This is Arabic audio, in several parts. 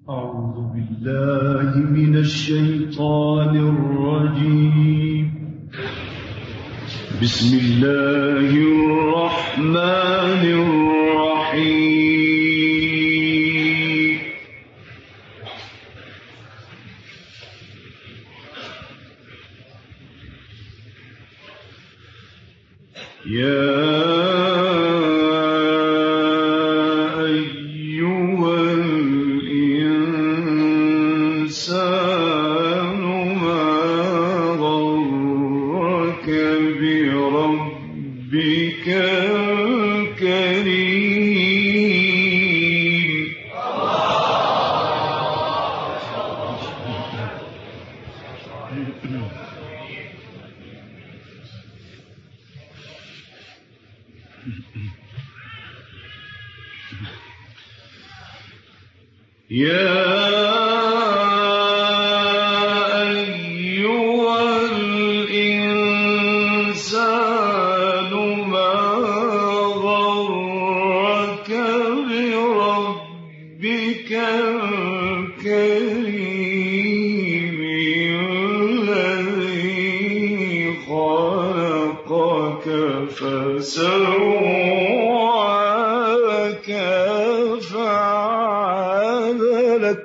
أعوذ بالله من الشيطان الرجيم. بسم الله الرحمن الرحيم. يا فسواك فعدلك.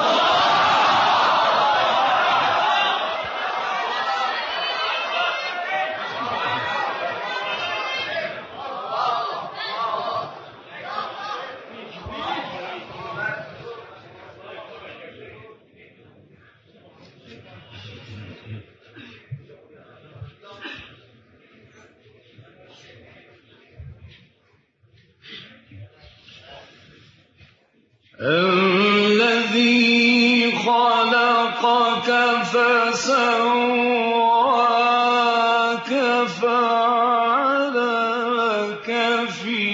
الذي خلقك فسواك فعدلك في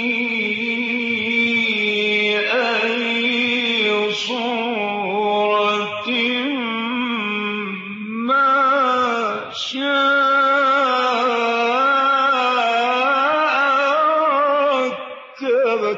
أي صورة ما شاء ركبك.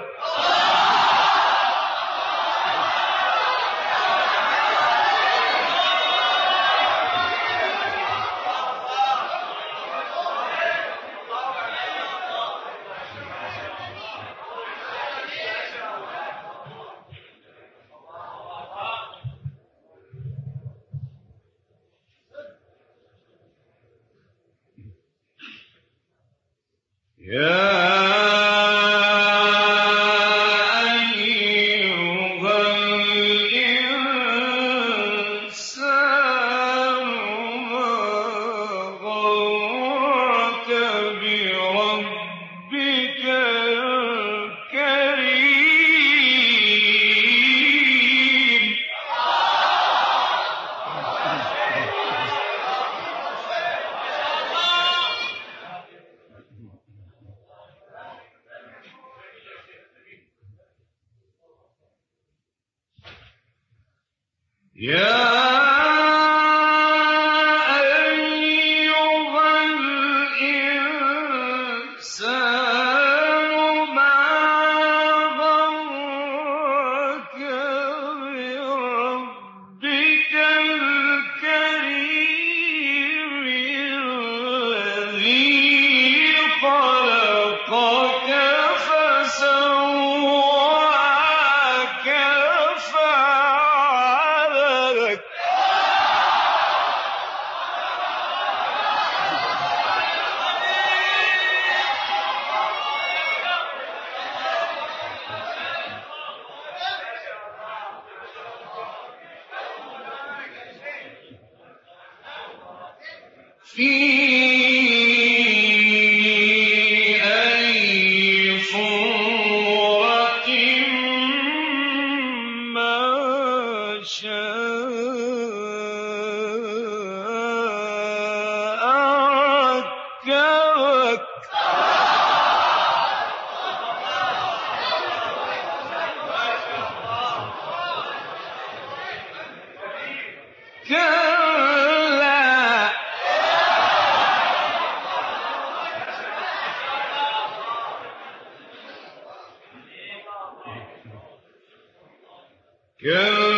كلا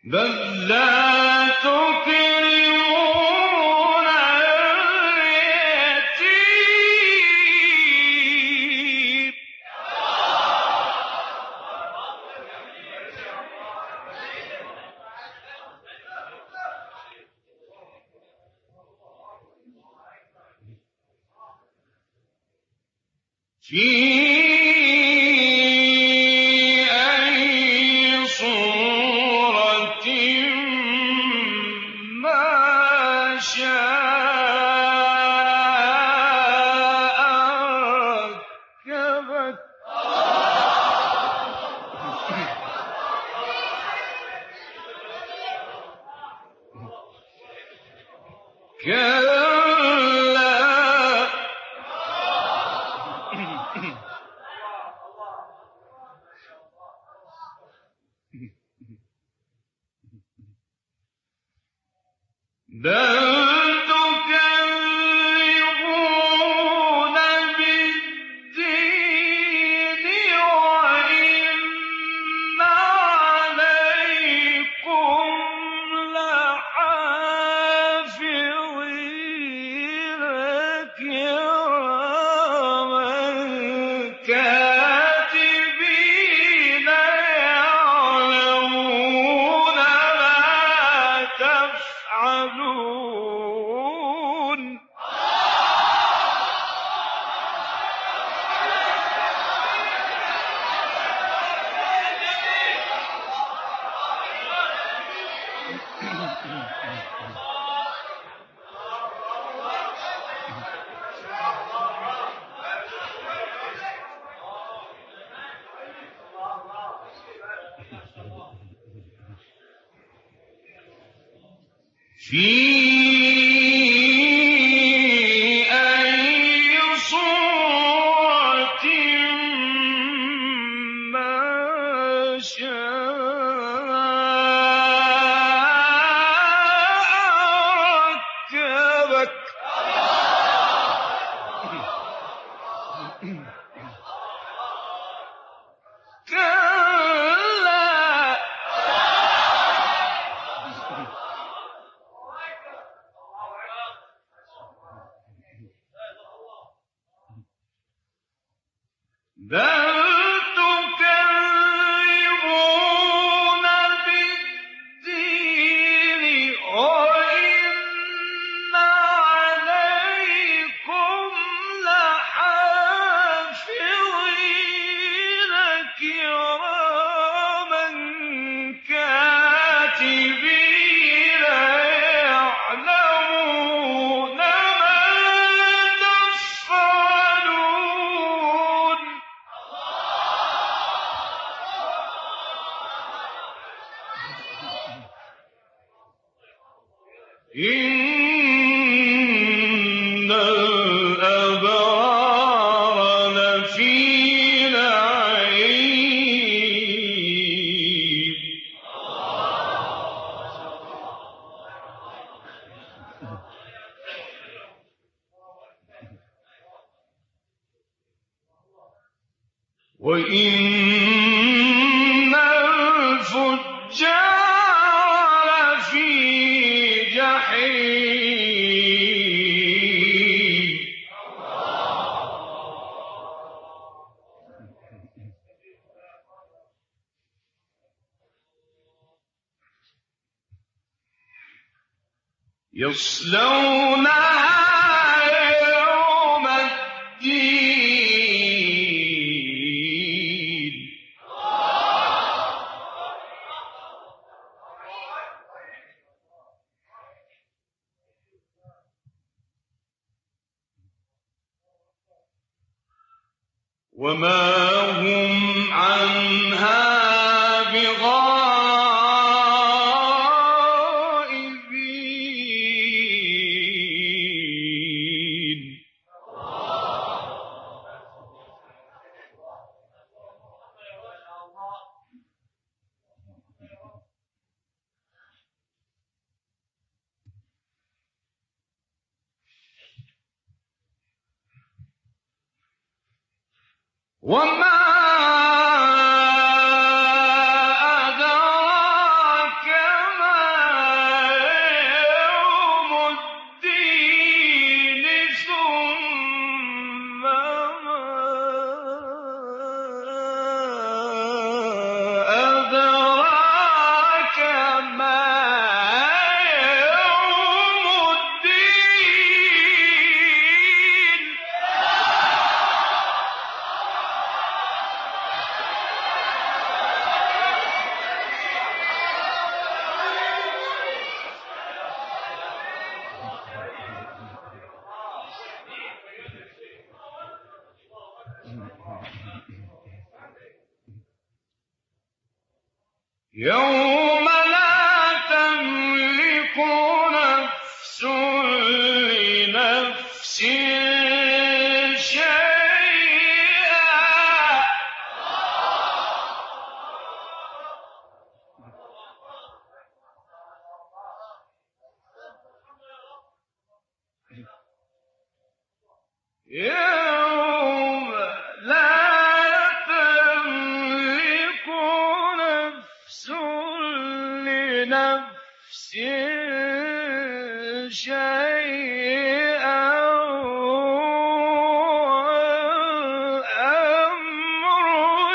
بل لا تكرمون اليتيم في أي صورة ما شاء ركبك كلا بل تكذبون بالدين وإن عليكم لحافظين كراما كاتبين يعلمون ما تفعلون في أي صورة ما شاء ركبك كلا بل تكذبون بالدين وإن عليكم لحافظين كراما كاتبين يعلمون ما تفعلون إن الأبرار لفي نعيم وإن الفجار لفي جحيم يصلونها يوم الدين وما هم عنها بغائبين وما أدراك يوم لا تملك نفس لنفس شيئا يوم لا تملك نفس لنفس شيئا والأمر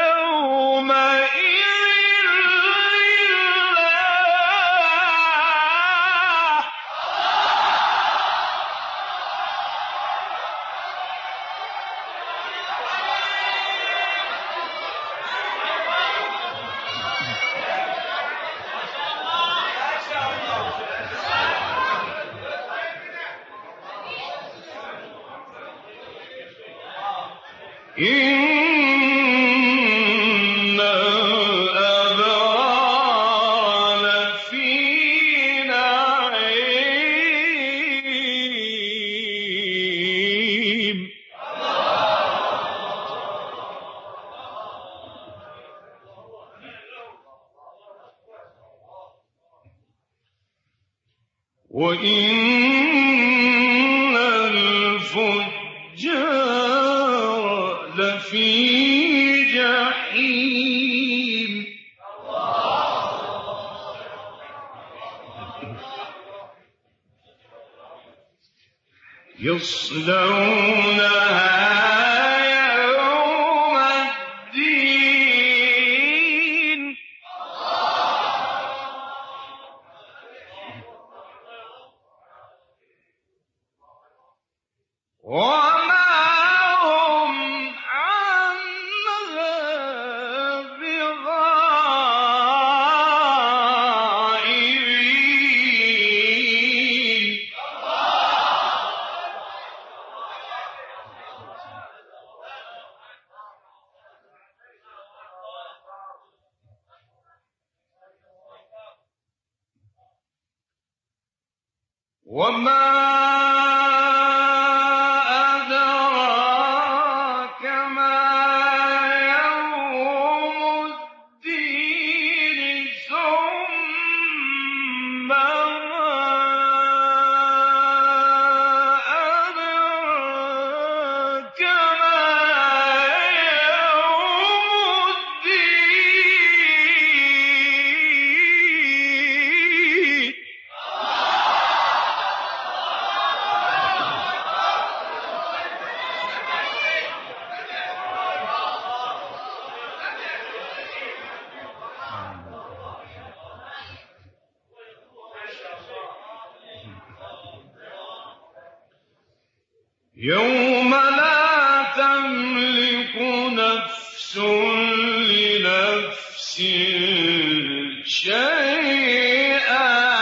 يومئذ لله إن الأبرار لفي نعيم وإن الفجار لفي جحيم يصلونها يوم الدين وما هم عنها بغائبين وما أدراك ما يوم الدين ثم ما أدراك ما يوم الدين يوم لا تملك نفس لنفس شيئا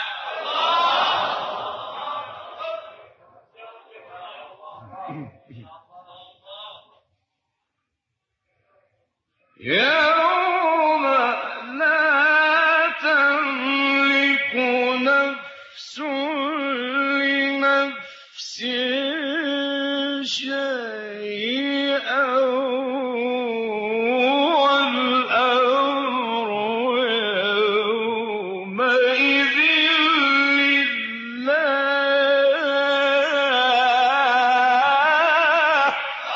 يوم لا تملك نفس لنفس شيئا والأمر يومئذ لله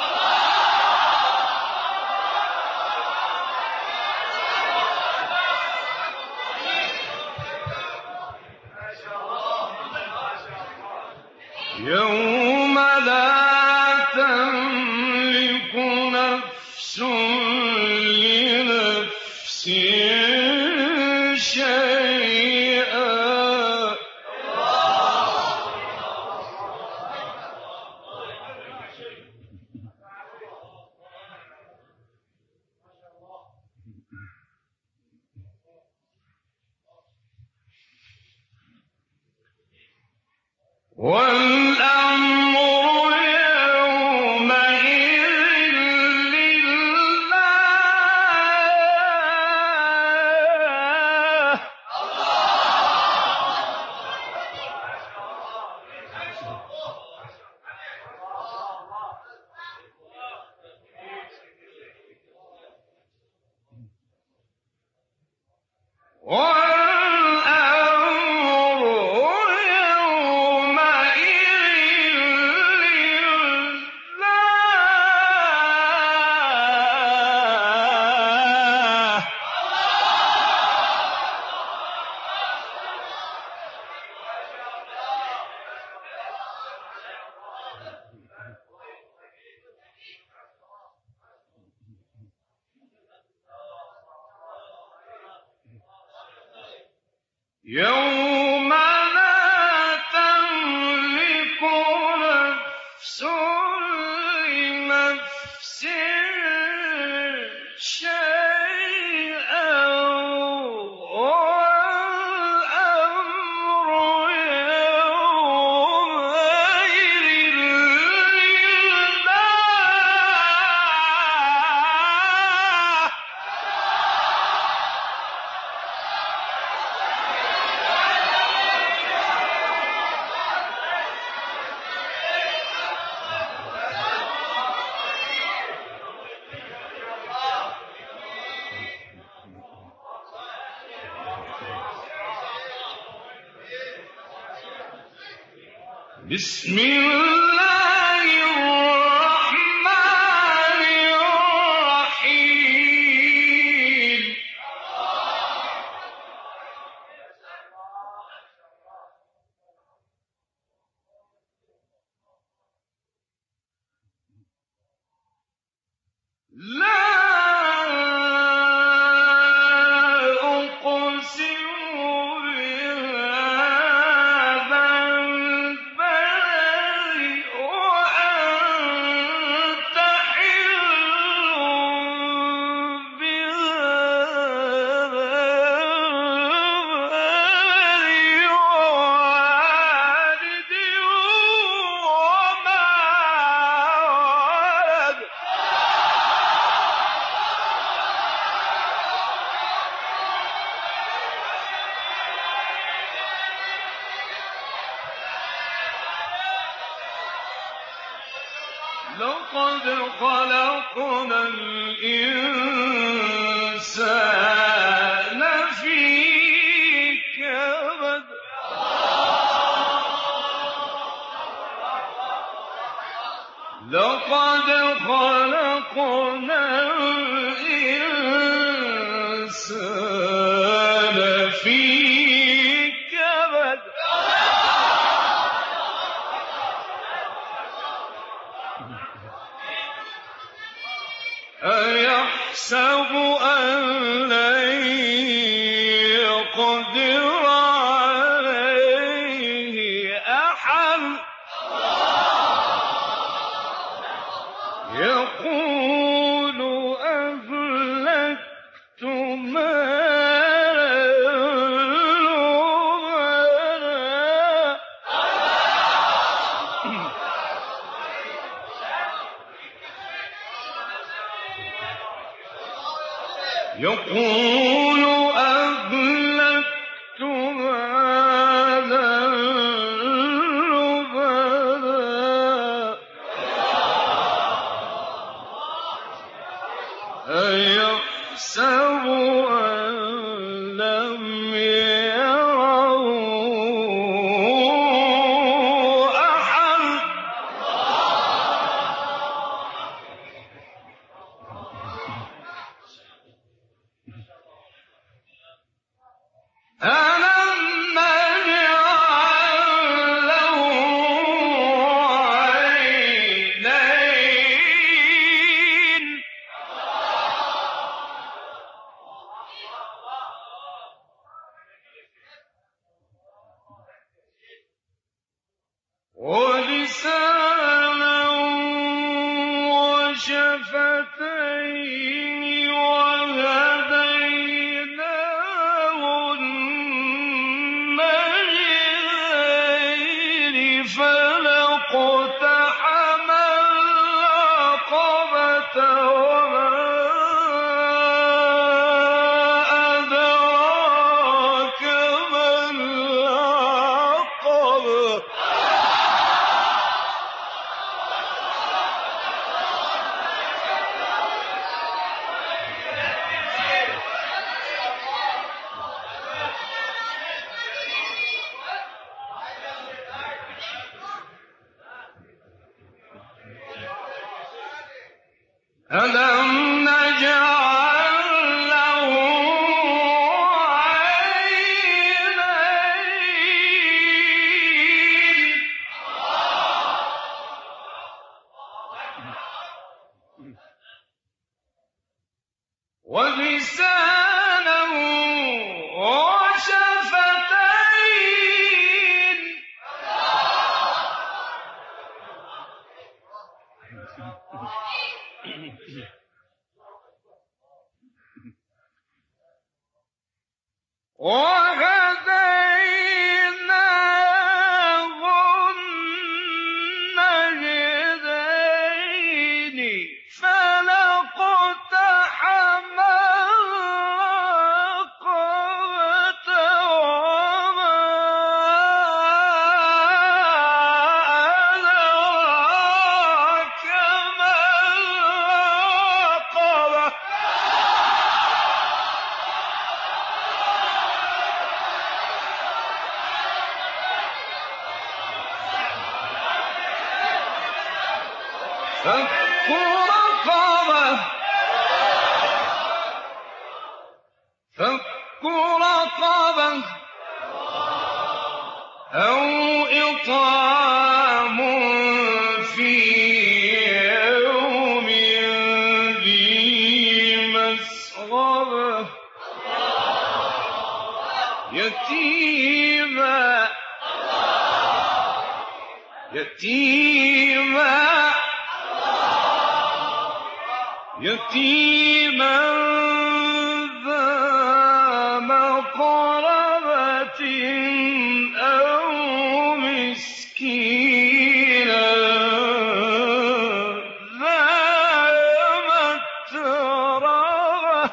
يوم لا تملك نفس لنفس شيئا والأمر يومئذ لله وَالْأَمْرُ يَوْمَئِذٍ لِلَّهِ. يَوْمَ لَا تَمْلِكُ نَفْسٌ لِّنَفْسٍ شَيْئًا وَالْأَمْرُ يَوْمَئِذٍ لِلَّهِ. بسم الله الرحمن الرحيم. لا أقسم بهذا البلد وأنت حل بهذا البلد ووالد وما ولد. لقد خلقنا الإنسان في كبد. لقد خلقنا الإنسان في كبد. أيحسب أن لن يقدر عليه أحد. يقول أهلكت مالا لبدا. يقول أهلكت مالا لبدا. أيحسب أن لم يره أحد. ألم نجعل له عينين. ولسانا وشفتين وهديناه النجدين. فلاقتحم العقبة وما أدراك ما العقبة. وهديناه النجدين فلاقتحم العقبة وما أدراك ما العقبة فك رقبة فك رقبة أو إطعام في يوم ذي مسغبة يتيما ذا مقربة أو مسكينا ذا متربة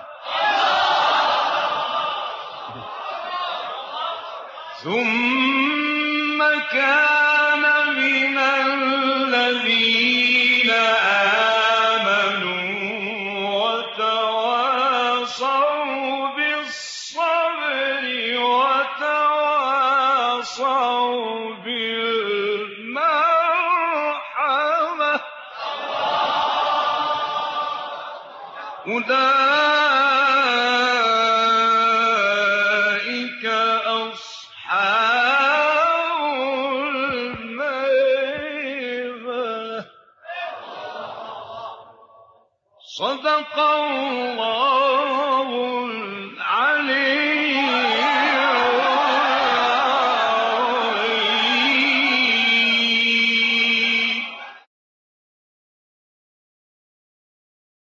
ثم كان من الذين آمنوا وتواصوا بالصبر وتواصوا بالمرحمة أولئك أصحاب الميمنة صدق الله العليم